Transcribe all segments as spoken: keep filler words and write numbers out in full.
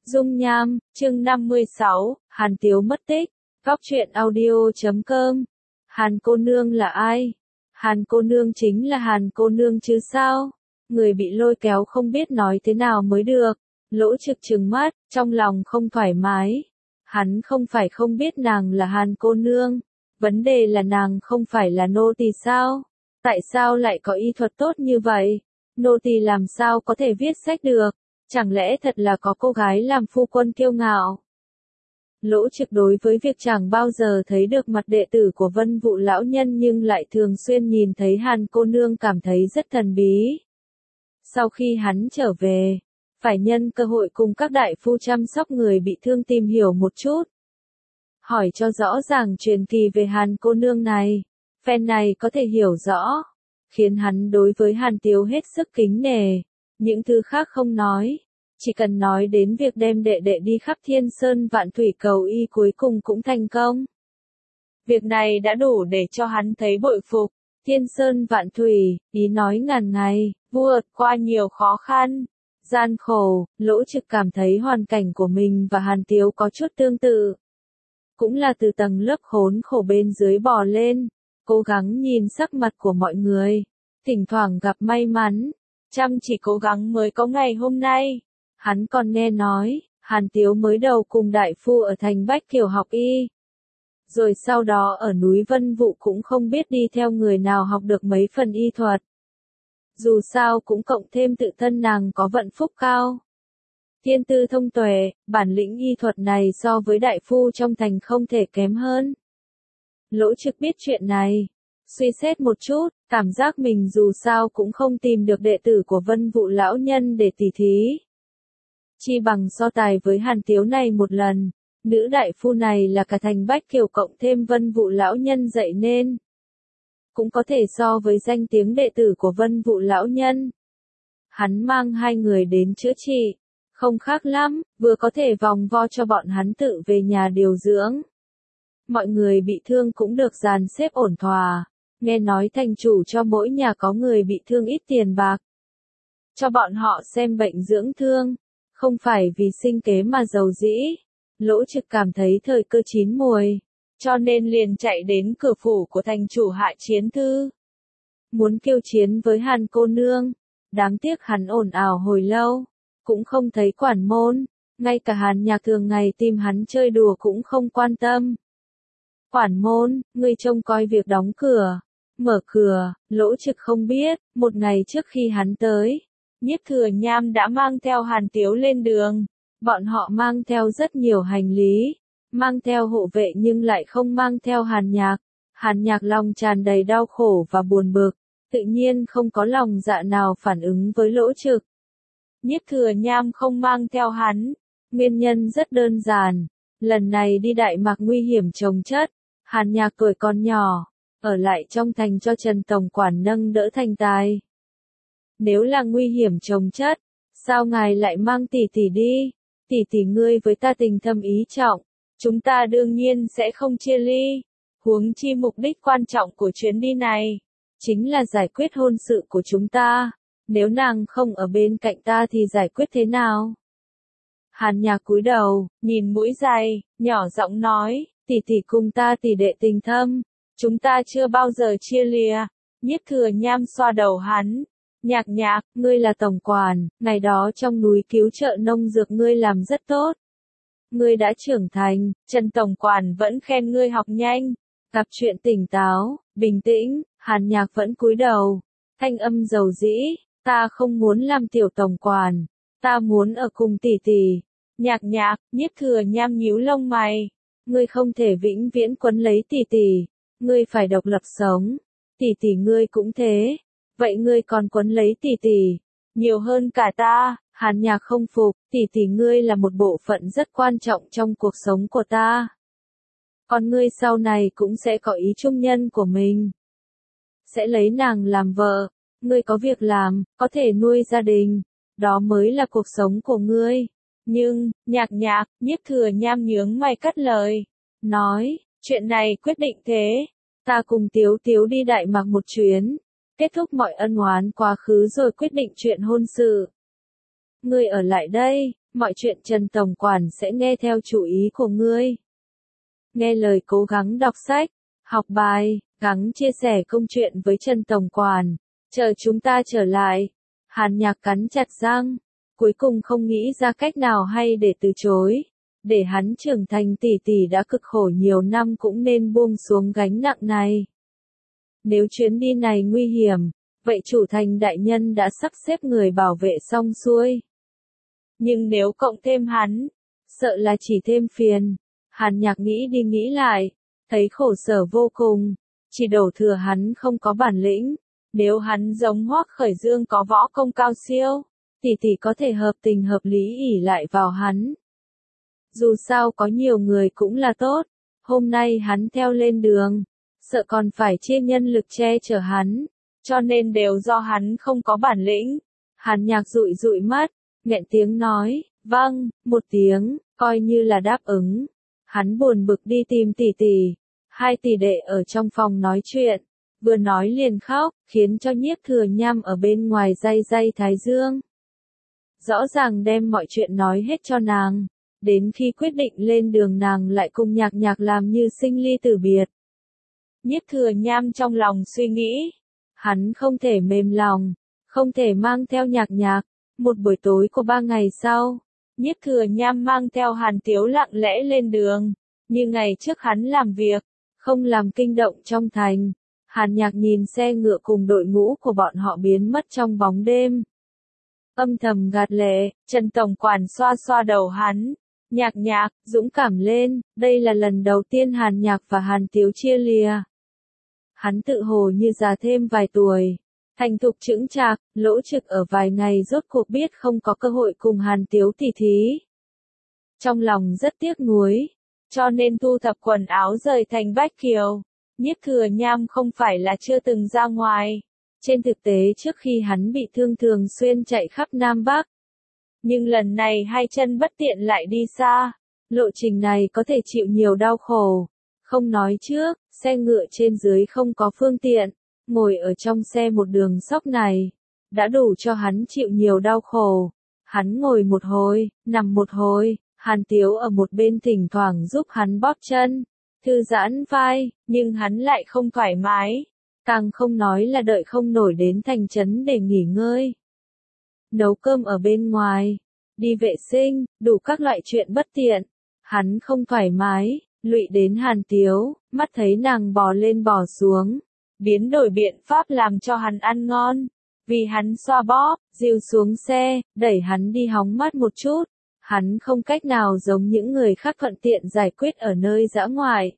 Dung nham, chương năm mươi sáu, Hàn Tiếu mất tích, góc truyện audio chấm com. Hàn cô nương là ai? Hàn cô nương chính là Hàn cô nương chứ sao? Người bị lôi kéo không biết nói thế nào mới được. Lỗ Trực trừng mắt, trong lòng không thoải mái. Hắn không phải không biết nàng là Hàn cô nương. Vấn đề là nàng không phải là nô tỳ sao? Tại sao lại có y thuật tốt như vậy? Nô tỳ làm sao có thể viết sách được? Chẳng lẽ thật là có cô gái làm phu quân kiêu ngạo? Lỗ Trực đối với việc chẳng bao giờ thấy được mặt đệ tử của Vân Vũ lão nhân nhưng lại thường xuyên nhìn thấy Hàn cô nương cảm thấy rất thần bí. Sau khi hắn trở về, phải nhân cơ hội cùng các đại phu chăm sóc người bị thương tìm hiểu một chút. Hỏi cho rõ ràng truyền kỳ về Hàn cô nương này, phen này có thể hiểu rõ, khiến hắn đối với Hàn Tiếu hết sức kính nể. Những thứ khác không nói, chỉ cần nói đến việc đem đệ đệ đi khắp thiên sơn vạn thủy cầu y cuối cùng cũng thành công. Việc này đã đủ để cho hắn thấy bội phục. Thiên sơn vạn thủy, ý nói ngàn ngày, vượt qua nhiều khó khăn, gian khổ. Lỗ Trực cảm thấy hoàn cảnh của mình và Hàn Tiếu có chút tương tự. Cũng là từ tầng lớp khốn khổ bên dưới bò lên, cố gắng nhìn sắc mặt của mọi người, thỉnh thoảng gặp may mắn, chăm chỉ cố gắng mới có ngày hôm nay. Hắn còn nghe nói, Hàn Tiếu mới đầu cùng đại phu ở thành Bách Kiều học y. Rồi sau đó ở núi Vân Vũ cũng không biết đi theo người nào học được mấy phần y thuật. Dù sao cũng cộng thêm tự thân nàng có vận phúc cao. Thiên tư thông tuệ, bản lĩnh y thuật này so với đại phu trong thành không thể kém hơn. Lỗ Trực biết chuyện này, suy xét một chút, cảm giác mình dù sao cũng không tìm được đệ tử của Vân Vũ lão nhân để tỉ thí. Chi bằng so tài với Hàn Tiếu này một lần, nữ đại phu này là cả thành Bách Kiều cộng thêm Vân Vũ lão nhân dạy nên. Cũng có thể so với danh tiếng đệ tử của Vân Vũ lão nhân. Hắn mang hai người đến chữa trị, không khác lắm, vừa có thể vòng vo cho bọn hắn tự về nhà điều dưỡng. Mọi người bị thương cũng được dàn xếp ổn thỏa, nghe nói thành chủ cho mỗi nhà có người bị thương ít tiền bạc. Cho bọn họ xem bệnh dưỡng thương, không phải vì sinh kế mà giàu dĩ. Lỗ Trực cảm thấy thời cơ chín muồi, cho nên liền chạy đến cửa phủ của thành chủ hạ chiến thư. Muốn kêu chiến với Hàn cô nương, đáng tiếc hắn ồn ào hồi lâu, cũng không thấy quản môn, ngay cả Hàn Nhạc thường ngày tìm hắn chơi đùa cũng không quan tâm. Quản môn, ngươi trông coi việc đóng cửa, mở cửa. Lỗ Trực không biết, một ngày trước khi hắn tới, Nhiếp Thừa Nham đã mang theo Hàn Tiếu lên đường. Bọn họ mang theo rất nhiều hành lý, mang theo hộ vệ nhưng lại không mang theo Hàn Nhạc. Hàn Nhạc lòng tràn đầy đau khổ và buồn bực, tự nhiên không có lòng dạ nào phản ứng với Lỗ Trực. Nhiếp Thừa Nham không mang theo hắn, nguyên nhân rất đơn giản, lần này đi Đại Mạc nguy hiểm chồng chất, Hàn Nhạc tuổi còn nhỏ, ở lại trong thành cho Trần tổng quản nâng đỡ thành tài. Nếu là nguy hiểm chồng chất, sao ngài lại mang tỷ tỷ đi? Tỷ tỷ ngươi với ta tình thâm ý trọng, chúng ta đương nhiên sẽ không chia ly. Huống chi mục đích quan trọng của chuyến đi này, chính là giải quyết hôn sự của chúng ta. Nếu nàng không ở bên cạnh ta thì giải quyết thế nào? Hàn Nhạc cúi đầu, nhìn mũi dày, nhỏ giọng nói, tỷ tỷ cùng ta tỷ đệ tình thâm, chúng ta chưa bao giờ chia lìa. Nhiếp Thừa Nham xoa đầu hắn. Nhạc Nhạc, ngươi là tổng quản, ngày đó trong núi cứu trợ nông dược ngươi làm rất tốt. Ngươi đã trưởng thành, Trần tổng quản vẫn khen ngươi học nhanh, gặp chuyện tỉnh táo, bình tĩnh. Hàn Nhạc vẫn cúi đầu, thanh âm dầu dĩ, ta không muốn làm tiểu tổng quản, ta muốn ở cùng tỷ tỷ. Nhạc Nhạc, Nhiếp Thừa Nham nhíu lông mày, ngươi không thể vĩnh viễn quấn lấy tỷ tỷ, ngươi phải độc lập sống. Tỷ tỷ ngươi cũng thế. Vậy ngươi còn quấn lấy tỷ tỷ, nhiều hơn cả ta. Hàn Nhạc không phục, tỷ tỷ ngươi là một bộ phận rất quan trọng trong cuộc sống của ta. Còn ngươi sau này cũng sẽ có ý trung nhân của mình. Sẽ lấy nàng làm vợ, ngươi có việc làm, có thể nuôi gia đình, đó mới là cuộc sống của ngươi. Nhưng, Nhạc Nhạc, Nhiếp Thừa Nham nhướng mày cắt lời, nói, chuyện này quyết định thế, ta cùng Tiếu Tiếu đi Đại Mạc một chuyến. Kết thúc mọi ân oán quá khứ rồi quyết định chuyện hôn sự. Ngươi ở lại đây, mọi chuyện Trần Tổng Quản sẽ nghe theo chủ ý của ngươi. Nghe lời cố gắng đọc sách, học bài, gắng chia sẻ công chuyện với Trần Tổng Quản, chờ chúng ta trở lại. Hàn Nhạc cắn chặt răng, cuối cùng không nghĩ ra cách nào hay để từ chối. Để hắn trưởng thành tỷ tỷ đã cực khổ nhiều năm cũng nên buông xuống gánh nặng này. Nếu chuyến đi này nguy hiểm, vậy chủ thành đại nhân đã sắp xếp người bảo vệ xong xuôi. Nhưng nếu cộng thêm hắn, sợ là chỉ thêm phiền. Hàn Nhạc nghĩ đi nghĩ lại, thấy khổ sở vô cùng, chỉ đổ thừa hắn không có bản lĩnh. Nếu hắn giống Hoắc Khởi Dương có võ công cao siêu, tỷ tỷ có thể hợp tình hợp lý ỷ lại vào hắn. Dù sao có nhiều người cũng là tốt, hôm nay hắn theo lên đường, sợ còn phải chia nhân lực che chở hắn, cho nên đều do hắn không có bản lĩnh. Hàn Nhạc dụi dụi mắt, nghẹn tiếng nói, vâng, một tiếng, coi như là đáp ứng. Hắn buồn bực đi tìm tỷ tỷ, hai tỷ đệ ở trong phòng nói chuyện, vừa nói liền khóc, khiến cho Nhiếp Thừa Nham ở bên ngoài day day thái dương. Rõ ràng đem mọi chuyện nói hết cho nàng, đến khi quyết định lên đường nàng lại cùng Nhạc Nhạc làm như sinh ly tử biệt. Nhiếp Thừa Nham trong lòng suy nghĩ, hắn không thể mềm lòng, không thể mang theo Nhạc Nhạc. Một buổi tối của ba ngày sau, Nhiếp Thừa Nham mang theo Hàn Tiếu lặng lẽ lên đường, như ngày trước hắn làm việc, không làm kinh động trong thành. Hàn Nhạc nhìn xe ngựa cùng đội ngũ của bọn họ biến mất trong bóng đêm. Âm thầm gạt lệ, Trần Tổng Quản xoa xoa đầu hắn. Nhạc Nhạc, dũng cảm lên, đây là lần đầu tiên Hàn Nhạc và Hàn Tiếu chia lìa. Hắn tự hồ như già thêm vài tuổi, thành thục chững chạc, Lỗ Trực ở vài ngày rốt cuộc biết không có cơ hội cùng Hàn Tiếu tỉ thí. Trong lòng rất tiếc nuối, cho nên thu thập quần áo rời thành Bách Kiều. Nhiếp Thừa Nham không phải là chưa từng ra ngoài. Trên thực tế trước khi hắn bị thương thường xuyên chạy khắp Nam Bắc. Nhưng lần này hai chân bất tiện lại đi xa. Lộ trình này có thể chịu nhiều đau khổ. Không nói trước, xe ngựa trên dưới không có phương tiện. Ngồi ở trong xe một đường sóc này, đã đủ cho hắn chịu nhiều đau khổ. Hắn ngồi một hồi, nằm một hồi, Hàn Tiếu ở một bên thỉnh thoảng giúp hắn bóp chân, thư giãn vai, nhưng hắn lại không thoải mái. Càng không nói là đợi không nổi đến thành trấn để nghỉ ngơi. Nấu cơm ở bên ngoài, đi vệ sinh, đủ các loại chuyện bất tiện. Hắn không thoải mái, lụy đến Hàn Tiếu, mắt thấy nàng bò lên bò xuống. Biến đổi biện pháp làm cho hắn ăn ngon. Vì hắn xoa bóp, dìu xuống xe, đẩy hắn đi hóng mát một chút. Hắn không cách nào giống những người khác thuận tiện giải quyết ở nơi dã ngoại.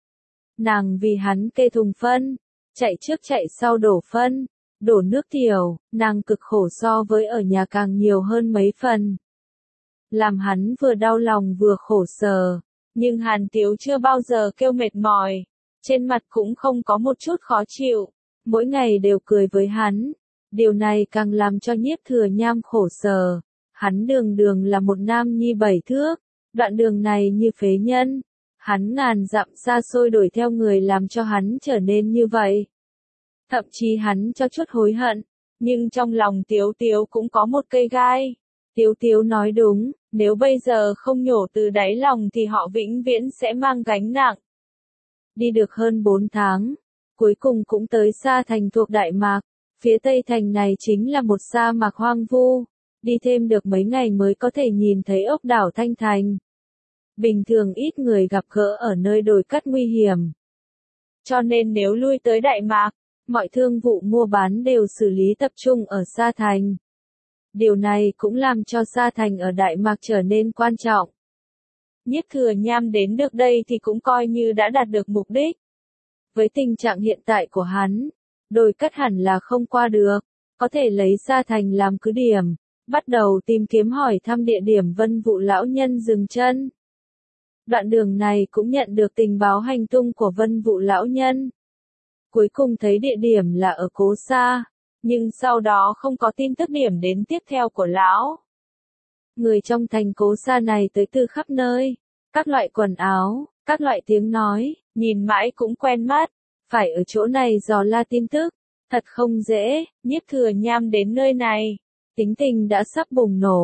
Nàng vì hắn kê thùng phân, chạy trước chạy sau đổ phân, đổ nước tiểu, nàng cực khổ so với ở nhà càng nhiều hơn mấy phần. Làm hắn vừa đau lòng vừa khổ sở, nhưng Hàn Tiếu chưa bao giờ kêu mệt mỏi, trên mặt cũng không có một chút khó chịu, mỗi ngày đều cười với hắn. Điều này càng làm cho Nhiếp Thừa Nham khổ sở. Hắn đường đường là một nam nhi bảy thước, đoạn đường này như phế nhân. Hắn ngàn dặm xa xôi đuổi theo người làm cho hắn trở nên như vậy. Thậm chí hắn cho chút hối hận, nhưng trong lòng Tiếu Tiếu cũng có một cây gai. Tiếu Tiếu nói đúng, nếu bây giờ không nhổ từ đáy lòng thì họ vĩnh viễn sẽ mang gánh nặng. Đi được hơn bốn tháng, cuối cùng cũng tới Sa Thành thuộc Đại Mạc. Phía tây thành này chính là một sa mạc hoang vu. Đi thêm được mấy ngày mới có thể nhìn thấy ốc đảo Thanh Thành. Bình thường ít người gặp gỡ ở nơi đồi cát nguy hiểm. Cho nên nếu lui tới Đại Mạc, mọi thương vụ mua bán đều xử lý tập trung ở Sa Thành. Điều này cũng làm cho Sa Thành ở Đại Mạc trở nên quan trọng. Nhiếp Thừa Nham đến được đây thì cũng coi như đã đạt được mục đích. Với tình trạng hiện tại của hắn, đồi cát hẳn là không qua được, có thể lấy Sa Thành làm cứ điểm, bắt đầu tìm kiếm hỏi thăm địa điểm Vân Vũ lão nhân dừng chân. Đoạn đường này cũng nhận được tình báo hành tung của Vân Vũ lão nhân. Cuối cùng thấy địa điểm là ở Cố Sa, nhưng sau đó không có tin tức điểm đến tiếp theo của lão. Người trong thành Cố Sa này tới từ khắp nơi, các loại quần áo, các loại tiếng nói, nhìn mãi cũng quen mắt, phải ở chỗ này dò la tin tức, thật không dễ. Nhiếp Thừa Nham đến nơi này, tính tình đã sắp bùng nổ,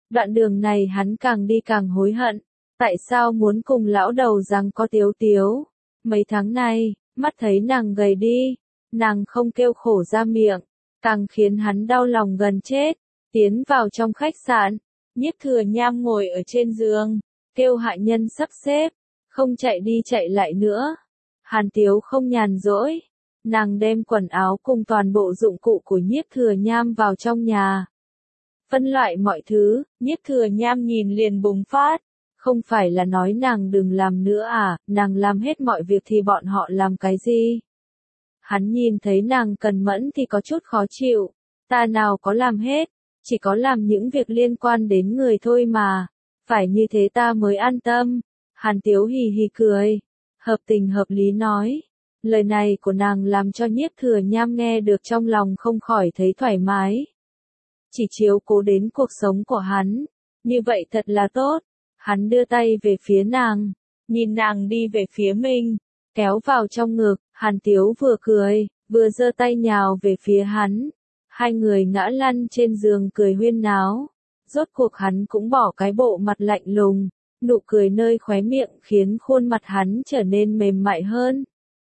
Đoạn đường này hắn càng đi càng hối hận, tại sao muốn cùng lão đầu rằng có Tiếu Tiếu. Mấy tháng này, mắt thấy nàng gầy đi, nàng không kêu khổ ra miệng, càng khiến hắn đau lòng gần chết. Tiến vào trong khách sạn, Nhiếp Thừa Nham ngồi ở trên giường, kêu hạ nhân sắp xếp, không chạy đi chạy lại nữa. Hàn Tiếu không nhàn rỗi, nàng đem quần áo cùng toàn bộ dụng cụ của Nhiếp Thừa Nham vào trong nhà. Phân loại mọi thứ, Nhiếp Thừa Nham nhìn liền bùng phát. Không phải là nói nàng đừng làm nữa à, nàng làm hết mọi việc thì bọn họ làm cái gì? Hắn nhìn thấy nàng cần mẫn thì có chút khó chịu, ta nào có làm hết, chỉ có làm những việc liên quan đến người thôi mà, phải như thế ta mới an tâm. Hàn Tiếu hì hì cười, hợp tình hợp lý nói. Lời này của nàng làm cho Nhiếp Thừa Nham nghe được trong lòng không khỏi thấy thoải mái. Chỉ chiếu cố đến cuộc sống của hắn, như vậy thật là tốt. Hắn đưa tay về phía nàng, nhìn nàng đi về phía mình, kéo vào trong ngực. Hàn Tiếu vừa cười, vừa giơ tay nhào về phía hắn. Hai người ngã lăn trên giường cười huyên náo. Rốt cuộc hắn cũng bỏ cái bộ mặt lạnh lùng, nụ cười nơi khóe miệng khiến khuôn mặt hắn trở nên mềm mại hơn.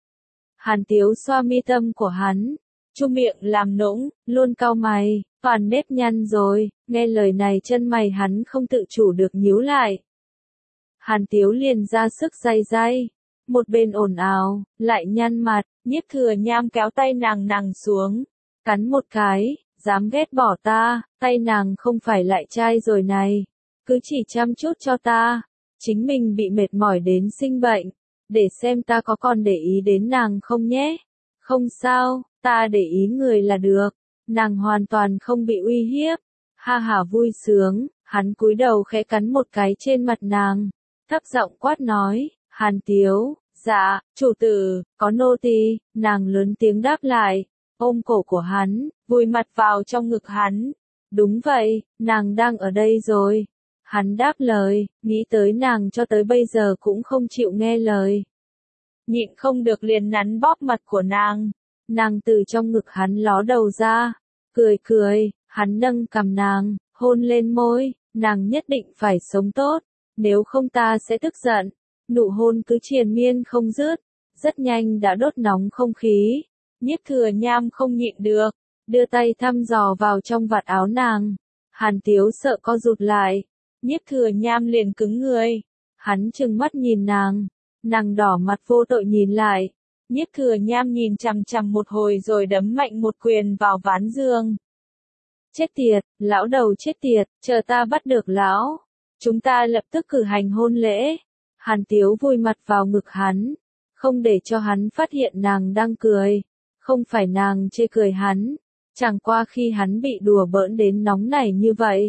Hàn Tiếu xoa mi tâm của hắn, chu miệng làm nũng, luôn cau mày, toàn nếp nhăn rồi. Nghe lời này chân mày hắn không tự chủ được nhíu lại. Hàn Tiếu liền ra sức day day, một bên ồn ào, lại nhăn mặt. Nhiếp Thừa Nham kéo tay nàng nàng xuống, cắn một cái, dám ghét bỏ ta, tay nàng không phải lại chai rồi này, cứ chỉ chăm chút cho ta, chính mình bị mệt mỏi đến sinh bệnh, để xem ta có còn để ý đến nàng không nhé. Không sao, ta để ý người là được, nàng hoàn toàn không bị uy hiếp. Ha ha vui sướng, hắn cúi đầu khẽ cắn một cái trên mặt nàng, thấp giọng quát nói, Hàn Tiếu, dạ, chủ tử, có nô tỳ. Nàng lớn tiếng đáp lại, ôm cổ của hắn, vùi mặt vào trong ngực hắn. Đúng vậy, nàng đang ở đây rồi. Hắn đáp lời, nghĩ tới nàng cho tới bây giờ cũng không chịu nghe lời. Nhịn không được liền nắn bóp mặt của nàng. Nàng từ trong ngực hắn ló đầu ra, cười cười, hắn nâng cằm nàng, hôn lên môi, nàng nhất định phải sống tốt, nếu không ta sẽ tức giận. Nụ hôn cứ triền miên không dứt, rất nhanh đã đốt nóng không khí. Nhiếp Thừa Nham không nhịn được, đưa tay thăm dò vào trong vạt áo nàng. Hàn Tiếu sợ co rụt lại, Nhiếp Thừa Nham liền cứng người. Hắn trừng mắt nhìn nàng, nàng đỏ mặt vô tội nhìn lại. Nhiếp Thừa Nham nhìn chằm chằm một hồi rồi đấm mạnh một quyền vào ván giường. Chết tiệt, lão đầu chết tiệt, chờ ta bắt được lão, chúng ta lập tức cử hành hôn lễ. Hàn Tiếu vùi mặt vào ngực hắn, không để cho hắn phát hiện nàng đang cười. Không phải nàng chê cười hắn, chẳng qua khi hắn bị đùa bỡn đến nóng nảy như vậy.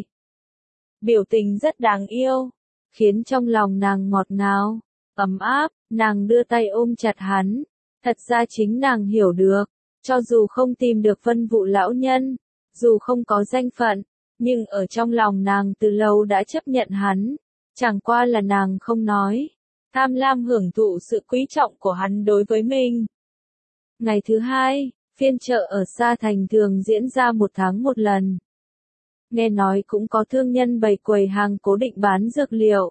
Biểu tình rất đáng yêu, khiến trong lòng nàng ngọt ngào, ấm áp. Nàng đưa tay ôm chặt hắn. Thật ra chính nàng hiểu được, cho dù không tìm được Vân Vũ lão nhân, dù không có danh phận, nhưng ở trong lòng nàng từ lâu đã chấp nhận hắn. Chẳng qua là nàng không nói, tham lam hưởng thụ sự quý trọng của hắn đối với mình. Ngày thứ hai, phiên chợ ở Sa Thành thường diễn ra một tháng một lần. Nghe nói cũng có thương nhân bày quầy hàng cố định bán dược liệu.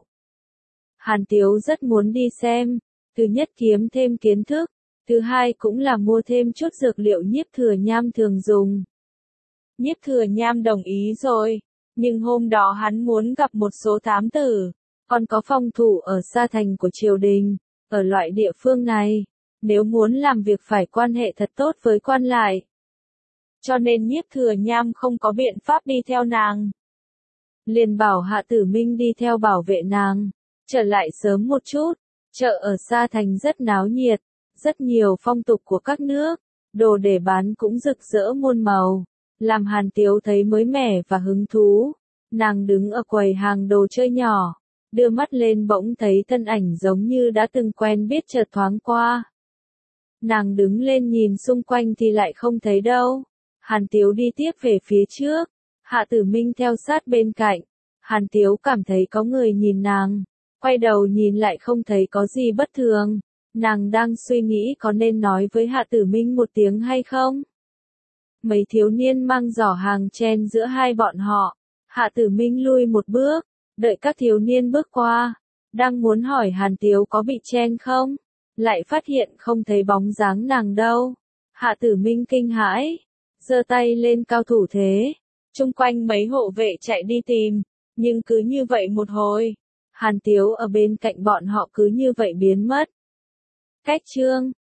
Hàn Tiếu rất muốn đi xem, thứ nhất kiếm thêm kiến thức, thứ hai cũng là mua thêm chút dược liệu Nhiếp Thừa Nham thường dùng. Nhiếp Thừa Nham đồng ý rồi, nhưng hôm đó hắn muốn gặp một số thám tử, còn có phòng thủ ở Sa Thành của triều đình. Ở loại địa phương này, nếu muốn làm việc phải quan hệ thật tốt với quan lại. Cho nên Nhiếp Thừa Nham không có biện pháp đi theo nàng. Liền bảo Hạ Tử Minh đi theo bảo vệ nàng, trở lại sớm một chút. Chợ ở Sa Thành rất náo nhiệt, rất nhiều phong tục của các nước, đồ để bán cũng rực rỡ muôn màu, làm Hàn Tiếu thấy mới mẻ và hứng thú. Nàng đứng ở quầy hàng đồ chơi nhỏ, đưa mắt lên bỗng thấy thân ảnh giống như đã từng quen biết chợt thoáng qua. Nàng đứng lên nhìn xung quanh thì lại không thấy đâu. Hàn Tiếu đi tiếp về phía trước, Hạ Tử Minh theo sát bên cạnh. Hàn Tiếu cảm thấy có người nhìn nàng, quay đầu nhìn lại không thấy có gì bất thường. Nàng đang suy nghĩ có nên nói với Hạ Tử Minh một tiếng hay không. Mấy thiếu niên mang giỏ hàng chen giữa hai bọn họ. Hạ Tử Minh lui một bước, đợi các thiếu niên bước qua, đang muốn hỏi Hàn Tiếu có bị chen không, lại phát hiện không thấy bóng dáng nàng đâu. Hạ Tử Minh kinh hãi, giơ tay lên cao thủ thế, chung quanh mấy hộ vệ chạy đi tìm, nhưng cứ như vậy một hồi, Hàn Tiếu ở bên cạnh bọn họ cứ như vậy biến mất. Cách chương